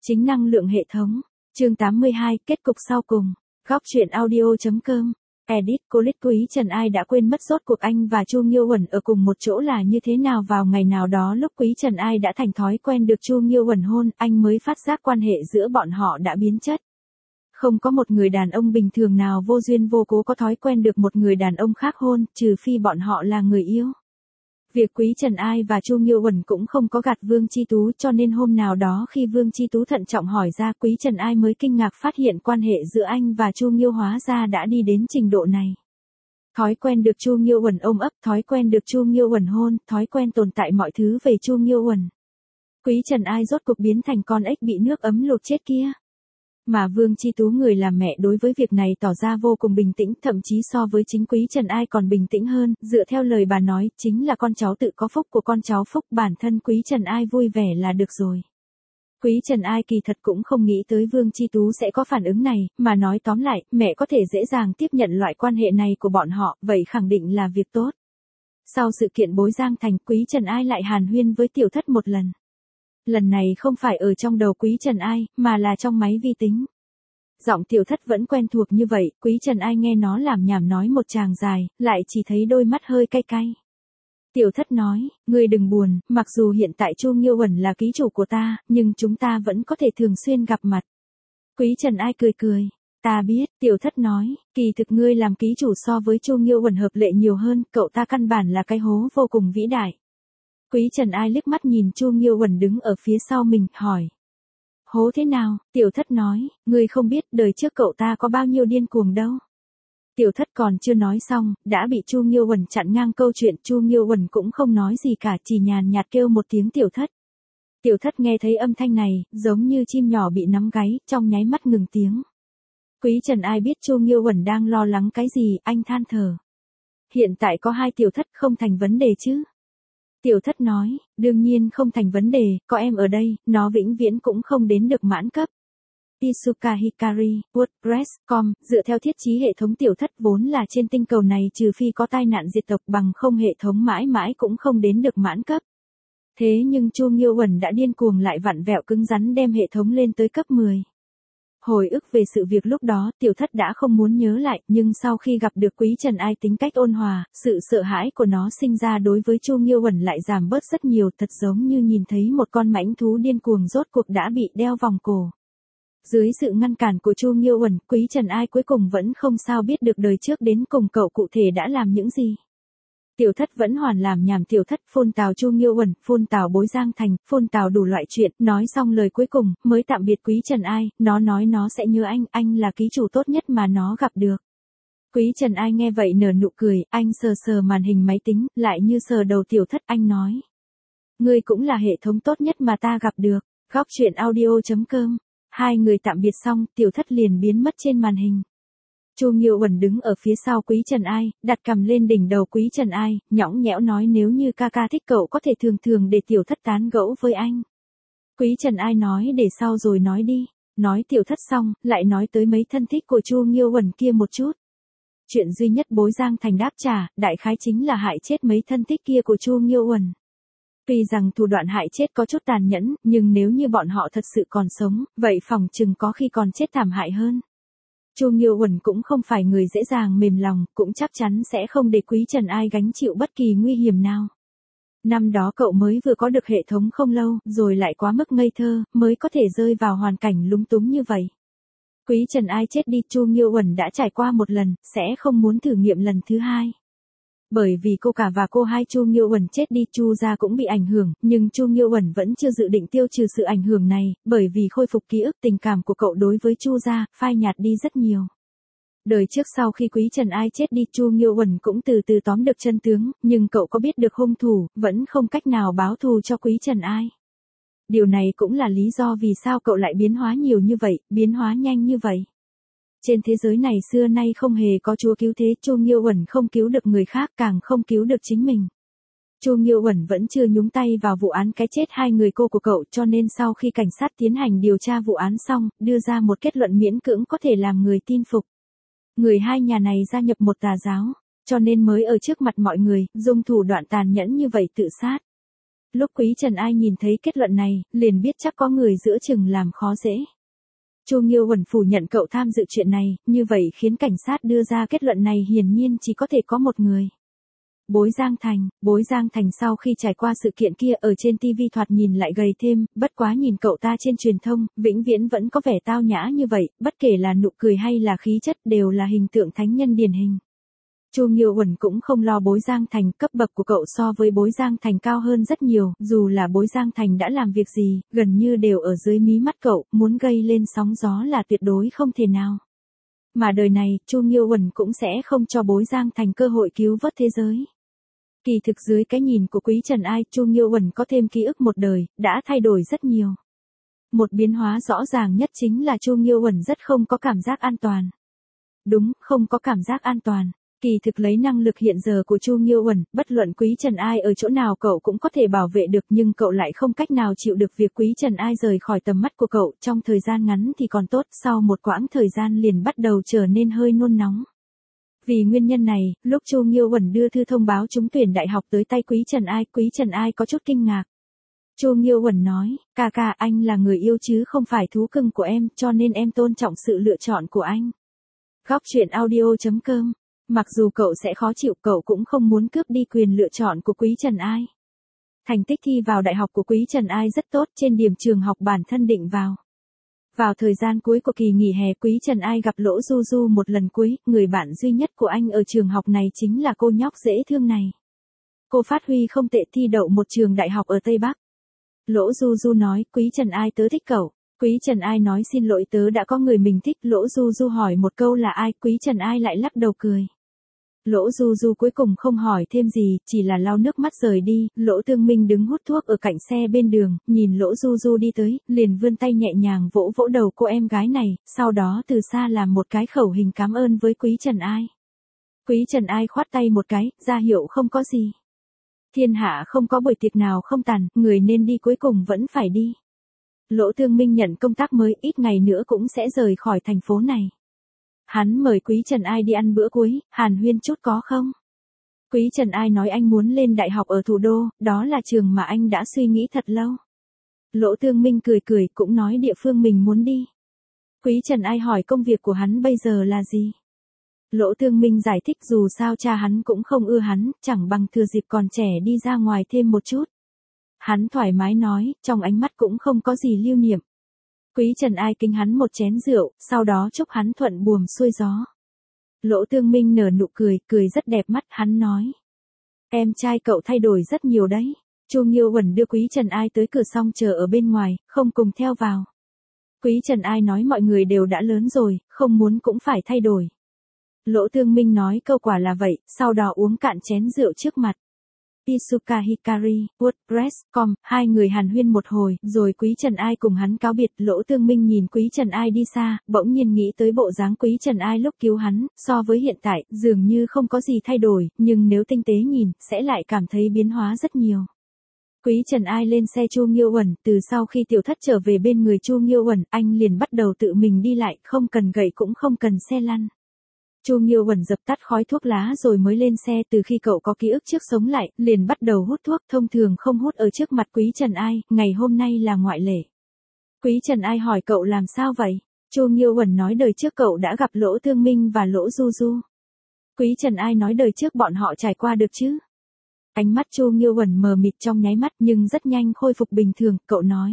Chính năng lượng hệ thống. Chương 82, kết cục sau cùng. Góc truyện audio.com. Edit Colit Quý Trần Ai đã quên mất rốt cuộc anh và Chu Nghiêu Uẩn ở cùng một chỗ là như thế nào. Vào ngày nào đó lúc Quý Trần Ai đã thành thói quen được Chu Nghiêu Uẩn hôn, anh mới phát giác quan hệ giữa bọn họ đã biến chất. Không có một người đàn ông bình thường nào vô duyên vô cố có thói quen được một người đàn ông khác hôn, trừ phi bọn họ là người yêu. Việc Quý Trần Ai và Chu Nghiêu Uẩn cũng không có gạt Vương Chi Tú, cho nên hôm nào đó khi Vương Chi Tú thận trọng hỏi ra, Quý Trần Ai mới kinh ngạc phát hiện quan hệ giữa anh và Chu Nghiêu hóa ra đã đi đến trình độ này. Thói quen được Chu Nghiêu Uẩn ôm ấp, thói quen được Chu Nghiêu Uẩn hôn, thói quen tồn tại mọi thứ về Chu Nghiêu Uẩn. Quý Trần Ai rốt cuộc biến thành con ếch bị nước ấm luộc chết kia. Mà Vương Chi Tú người làm mẹ đối với việc này tỏ ra vô cùng bình tĩnh, thậm chí so với chính Quý Trần Ai còn bình tĩnh hơn, dựa theo lời bà nói, chính là con cháu tự có phúc của con cháu phúc, bản thân Quý Trần Ai vui vẻ là được rồi. Quý Trần Ai kỳ thật cũng không nghĩ tới Vương Chi Tú sẽ có phản ứng này, mà nói tóm lại, mẹ có thể dễ dàng tiếp nhận loại quan hệ này của bọn họ, vậy khẳng định là việc tốt. Sau sự kiện Bối Giang Thành, Quý Trần Ai lại hàn huyên với Tiểu Thất một lần. Lần này không phải ở trong đầu Quý Trần Ai, mà là trong máy vi tính. Giọng Tiểu Thất vẫn quen thuộc như vậy, Quý Trần Ai nghe nó làm nhảm nói một tràng dài, lại chỉ thấy đôi mắt hơi cay cay. Tiểu Thất nói, ngươi đừng buồn, mặc dù hiện tại Chu Nghiêu Uẩn là ký chủ của ta, nhưng chúng ta vẫn có thể thường xuyên gặp mặt. Quý Trần Ai cười cười, ta biết, Tiểu Thất nói, kỳ thực ngươi làm ký chủ so với Chu Nghiêu Uẩn hợp lệ nhiều hơn, cậu ta căn bản là cái hố vô cùng vĩ đại. Quý Trần Ai liếc mắt nhìn Chu Nghiêu Uẩn đứng ở phía sau mình, hỏi. Hố thế nào? Tiểu Thất nói, ngươi không biết đời trước cậu ta có bao nhiêu điên cuồng đâu. Tiểu Thất còn chưa nói xong, đã bị Chu Nghiêu Uẩn chặn ngang câu chuyện. Chu Nghiêu Uẩn cũng không nói gì cả, chỉ nhàn nhạt kêu một tiếng Tiểu Thất. Tiểu Thất nghe thấy âm thanh này, giống như chim nhỏ bị nắm gáy, trong nháy mắt ngừng tiếng. Quý Trần Ai biết Chu Nghiêu Uẩn đang lo lắng cái gì, anh than thở. Hiện tại có 2 Tiểu Thất không thành vấn đề chứ? Tiểu Thất nói, đương nhiên không thành vấn đề, có em ở đây, nó vĩnh viễn cũng không đến được mãn cấp. Tisuka Hikari, WordPress.com, dựa theo thiết chí hệ thống Tiểu Thất vốn là trên tinh cầu này trừ phi có tai nạn diệt tộc, bằng không hệ thống mãi mãi cũng không đến được mãn cấp. Thế nhưng Chu Nghiêu Uẩn đã điên cuồng lại vặn vẹo cứng rắn đem hệ thống lên tới cấp 10. Hồi ức về sự việc lúc đó, Tiểu Thất đã không muốn nhớ lại, nhưng sau khi gặp được Quý Trần Ai tính cách ôn hòa, sự sợ hãi của nó sinh ra đối với Chu Nghiêu Uẩn lại giảm bớt rất nhiều, thật giống như nhìn thấy một con mãnh thú điên cuồng rốt cuộc đã bị đeo vòng cổ. Dưới sự ngăn cản của Chu Nghiêu Uẩn, Quý Trần Ai cuối cùng vẫn không sao biết được đời trước đến cùng cậu cụ thể đã làm những gì. Tiểu Thất vẫn hoàn làm nhảm. Tiểu Thất phun tào Chu Nghiêu Uẩn, phun tào Bối Giang Thành, phun tào đủ loại chuyện, nói xong lời cuối cùng, mới tạm biệt Quý Trần Ai, nó nói nó sẽ nhớ anh là ký chủ tốt nhất mà nó gặp được. Quý Trần Ai nghe vậy nở nụ cười, anh sờ sờ màn hình máy tính, lại như sờ đầu Tiểu Thất, anh nói. Ngươi cũng là hệ thống tốt nhất mà ta gặp được. Góc truyện audio.com. Hai người tạm biệt xong, Tiểu Thất liền biến mất trên màn hình. Chu Nghiêu Uẩn đứng ở phía sau Quý Trần Ai, đặt cằm lên đỉnh đầu Quý Trần Ai, nhõng nhẽo nói nếu như ca ca thích cậu có thể thường thường để Tiểu Thất tán gẫu với anh. Quý Trần Ai nói để sau rồi nói đi. Nói Tiểu Thất xong, lại nói tới mấy thân thích của Chu Nghiêu Uẩn kia một chút. Chuyện duy nhất Bối Giang Thành đáp trả, đại khái chính là hại chết mấy thân thích kia của Chu Nghiêu Uẩn. Tuy rằng thủ đoạn hại chết có chút tàn nhẫn, nhưng nếu như bọn họ thật sự còn sống, vậy phòng chừng có khi còn chết thảm hại hơn. Chu Nghiêu Uẩn cũng không phải người dễ dàng mềm lòng, cũng chắc chắn sẽ không để Quý Trần Ai gánh chịu bất kỳ nguy hiểm nào. Năm đó cậu mới vừa có được hệ thống không lâu, rồi lại quá mức ngây thơ, mới có thể rơi vào hoàn cảnh lúng túng như vậy. Quý Trần Ai chết đi, Chu Nghiêu Uẩn đã trải qua một lần, sẽ không muốn thử nghiệm lần thứ hai. Bởi vì cô cả và cô hai Chu Nghiêu Uẩn chết đi, Chu gia cũng bị ảnh hưởng, nhưng Chu Nghiêu Uẩn vẫn chưa dự định tiêu trừ sự ảnh hưởng này, bởi vì khôi phục ký ức, tình cảm của cậu đối với Chu gia phai nhạt đi rất nhiều. Đời trước sau khi Quý Trần Ai chết đi, Chu Nghiêu Uẩn cũng từ từ tóm được chân tướng, nhưng cậu có biết được hung thủ, vẫn không cách nào báo thù cho Quý Trần Ai. Điều này cũng là lý do vì sao cậu lại biến hóa nhiều như vậy, biến hóa nhanh như vậy. Trên thế giới này xưa nay không hề có chúa cứu thế, Chu Nghiêu Uẩn không cứu được người khác, càng không cứu được chính mình. Chu Nghiêu Uẩn vẫn chưa nhúng tay vào vụ án cái chết 2 người cô của cậu, cho nên sau khi cảnh sát tiến hành điều tra vụ án xong, đưa ra một kết luận miễn cưỡng có thể làm người tin phục. Người hai nhà này gia nhập một tà giáo, cho nên mới ở trước mặt mọi người, dùng thủ đoạn tàn nhẫn như vậy tự sát. Lúc Quý Trần Ai nhìn thấy kết luận này, liền biết chắc có người giữa chừng làm khó dễ. Chu Nghiêu Uẩn phủ nhận cậu tham dự chuyện này, như vậy khiến cảnh sát đưa ra kết luận này hiển nhiên chỉ có thể có một người. Bối Giang Thành sau khi trải qua sự kiện kia ở trên TV thoạt nhìn lại gầy thêm, bất quá nhìn cậu ta trên truyền thông, vĩnh viễn vẫn có vẻ tao nhã như vậy, bất kể là nụ cười hay là khí chất đều là hình tượng thánh nhân điển hình. Chu Nghiêu Uẩn cũng không lo Bối Giang Thành, cấp bậc của cậu so với Bối Giang Thành cao hơn rất nhiều, dù là Bối Giang Thành đã làm việc gì, gần như đều ở dưới mí mắt cậu, muốn gây lên sóng gió là tuyệt đối không thể nào. Mà đời này, Chu Nghiêu Uẩn cũng sẽ không cho Bối Giang Thành cơ hội cứu vớt thế giới. Kỳ thực dưới cái nhìn của Quý Trần Ai, Chu Nghiêu Uẩn có thêm ký ức một đời, đã thay đổi rất nhiều. Một biến hóa rõ ràng nhất chính là Chu Nghiêu Uẩn rất không có cảm giác an toàn. Đúng, không có cảm giác an toàn. Kỳ thực lấy năng lực hiện giờ của Chu Nghiêu Uẩn, bất luận Quý Trần Ai ở chỗ nào cậu cũng có thể bảo vệ được, nhưng cậu lại không cách nào chịu được việc Quý Trần Ai rời khỏi tầm mắt của cậu, trong thời gian ngắn thì còn tốt, sau một quãng thời gian liền bắt đầu trở nên hơi nôn nóng. Vì nguyên nhân này, lúc Chu Nghiêu Uẩn đưa thư thông báo trúng tuyển đại học tới tay Quý Trần Ai có chút kinh ngạc. Chu Nghiêu Uẩn nói, ca anh là người yêu chứ không phải thú cưng của em, cho nên em tôn trọng sự lựa chọn của anh. Góc truyện audio.com. Mặc dù cậu sẽ khó chịu, cậu cũng không muốn cướp đi quyền lựa chọn của Quý Trần Ai. Thành tích thi vào đại học của Quý Trần Ai rất tốt, trên điểm trường học bản thân định vào. Vào thời gian cuối của kỳ nghỉ hè, Quý Trần Ai gặp Lỗ Du Du một lần cuối, người bạn duy nhất của anh ở trường học này chính là cô nhóc dễ thương này. Cô phát huy không tệ, thi đậu một trường đại học ở Tây Bắc. Lỗ Du Du nói, Quý Trần Ai tớ thích cậu. Quý Trần Ai nói xin lỗi tớ đã có người mình thích. Lỗ Du Du hỏi một câu là ai, Quý Trần Ai lại lắc đầu cười. Lỗ Du Du cuối cùng không hỏi thêm gì, chỉ là lau nước mắt rời đi. Lỗ Tương Minh đứng hút thuốc ở cạnh xe bên đường, nhìn Lỗ Du Du đi tới, liền vươn tay nhẹ nhàng vỗ vỗ đầu cô em gái này, sau đó từ xa làm một cái khẩu hình cảm ơn với Quý Trần Ai. Quý Trần Ai khoát tay một cái, ra hiệu không có gì. Thiên hạ không có buổi tiệc nào không tàn, người nên đi cuối cùng vẫn phải đi. Lỗ Tương Minh nhận công tác mới, ít ngày nữa cũng sẽ rời khỏi thành phố này. Hắn mời Quý Trần Ai đi ăn bữa cuối, hàn huyên chút có không? Quý Trần Ai nói anh muốn lên đại học ở thủ đô, đó là trường mà anh đã suy nghĩ thật lâu. Lỗ Tương Minh cười cười, cũng nói địa phương mình muốn đi. Quý Trần Ai hỏi công việc của hắn bây giờ là gì? Lỗ Tương Minh giải thích dù sao cha hắn cũng không ưa hắn, chẳng bằng thừa dịp còn trẻ đi ra ngoài thêm một chút. Hắn thoải mái nói, trong ánh mắt cũng không có gì lưu niệm. Quý Trần Ai kính hắn một chén rượu, sau đó chúc hắn thuận buồm xuôi gió. Lỗ Tương Minh nở nụ cười, cười rất đẹp mắt, hắn nói. Em trai cậu thay đổi rất nhiều đấy. Chu Nghiêu Uẩn đưa Quý Trần Ai tới cửa xong chờ ở bên ngoài, không cùng theo vào. Quý Trần Ai nói mọi người đều đã lớn rồi, không muốn cũng phải thay đổi. Lỗ Tương Minh nói câu quả là vậy, sau đó uống cạn chén rượu trước mặt. Isuka Hikari, WordPress.com, hai người hàn huyên một hồi, rồi Quý Trần Ai cùng hắn cáo biệt. Lỗ Tương Minh nhìn Quý Trần Ai đi xa, bỗng nhiên nghĩ tới bộ dáng Quý Trần Ai lúc cứu hắn, so với hiện tại, dường như không có gì thay đổi, nhưng nếu tinh tế nhìn, sẽ lại cảm thấy biến hóa rất nhiều. Quý Trần Ai lên xe Chu Nghiêu Uẩn, từ sau khi tiểu thất trở về bên người Chu Nghiêu Uẩn, anh liền bắt đầu tự mình đi lại, không cần gậy cũng không cần xe lăn. Chu Nghiêu Uẩn dập tắt khói thuốc lá rồi mới lên xe, từ khi cậu có ký ức trước sống lại, liền bắt đầu hút thuốc, thông thường không hút ở trước mặt Quý Trần Ai, ngày hôm nay là ngoại lệ. Quý Trần Ai hỏi cậu làm sao vậy? Chu Nghiêu Uẩn nói đời trước cậu đã gặp Lỗ Tương Minh và Lỗ Du Du. Quý Trần Ai nói đời trước bọn họ trải qua được chứ? Ánh mắt Chu Nghiêu Uẩn mờ mịt trong nháy mắt nhưng rất nhanh khôi phục bình thường, cậu nói.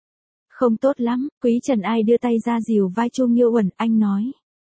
Không tốt lắm. Quý Trần Ai đưa tay ra dìu vai Chu Nghiêu Uẩn, anh nói.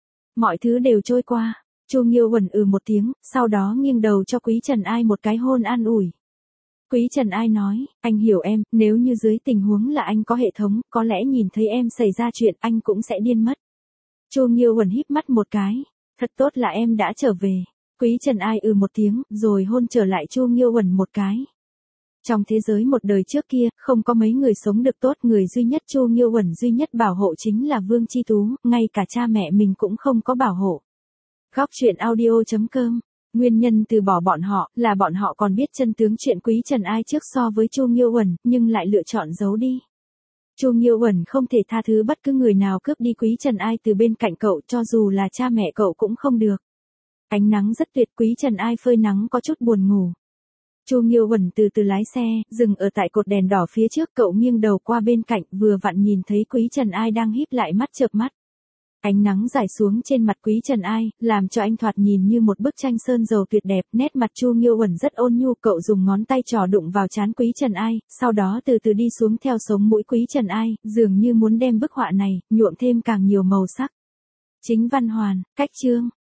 Mọi thứ đều trôi qua. Chu Nghiêu Uẩn một tiếng, sau đó nghiêng đầu cho Quý Trần Ai một cái hôn an ủi. Quý Trần Ai nói, anh hiểu em, nếu như dưới tình huống là anh có hệ thống, có lẽ nhìn thấy em xảy ra chuyện anh cũng sẽ điên mất. Chu Nghiêu Uẩn híp mắt một cái, thật tốt là em đã trở về. Quý Trần Ai một tiếng, rồi hôn trở lại Chu Nghiêu Uẩn một cái. Trong thế giới một đời trước kia, không có mấy người sống được tốt, người duy nhất Chu Nghiêu Uẩn duy nhất bảo hộ chính là Vương Chi Tú, ngay cả cha mẹ mình cũng không có bảo hộ. Góc truyện audio.com. Nguyên nhân từ bỏ bọn họ, là bọn họ còn biết chân tướng chuyện Quý Trần Ai trước so với Chu Nghiêu Uẩn, nhưng lại lựa chọn giấu đi. Chu Nghiêu Uẩn không thể tha thứ bất cứ người nào cướp đi Quý Trần Ai từ bên cạnh cậu, cho dù là cha mẹ cậu cũng không được. Ánh nắng rất tuyệt, Quý Trần Ai phơi nắng có chút buồn ngủ. Chu Nghiêu Huẩn từ từ lái xe, dừng ở tại cột đèn đỏ phía trước, cậu nghiêng đầu qua bên cạnh, vừa vặn nhìn thấy Quý Trần Ai đang híp lại mắt chợp mắt. Ánh nắng rải xuống trên mặt Quý Trần Ai, làm cho anh thoạt nhìn như một bức tranh sơn dầu tuyệt đẹp, nét mặt Chu Nghiêu Huẩn rất ôn nhu, cậu dùng ngón tay trỏ đụng vào trán Quý Trần Ai, sau đó từ từ đi xuống theo sống mũi Quý Trần Ai, dường như muốn đem bức họa này nhuộm thêm càng nhiều màu sắc. Chính văn hoàn, cách chương.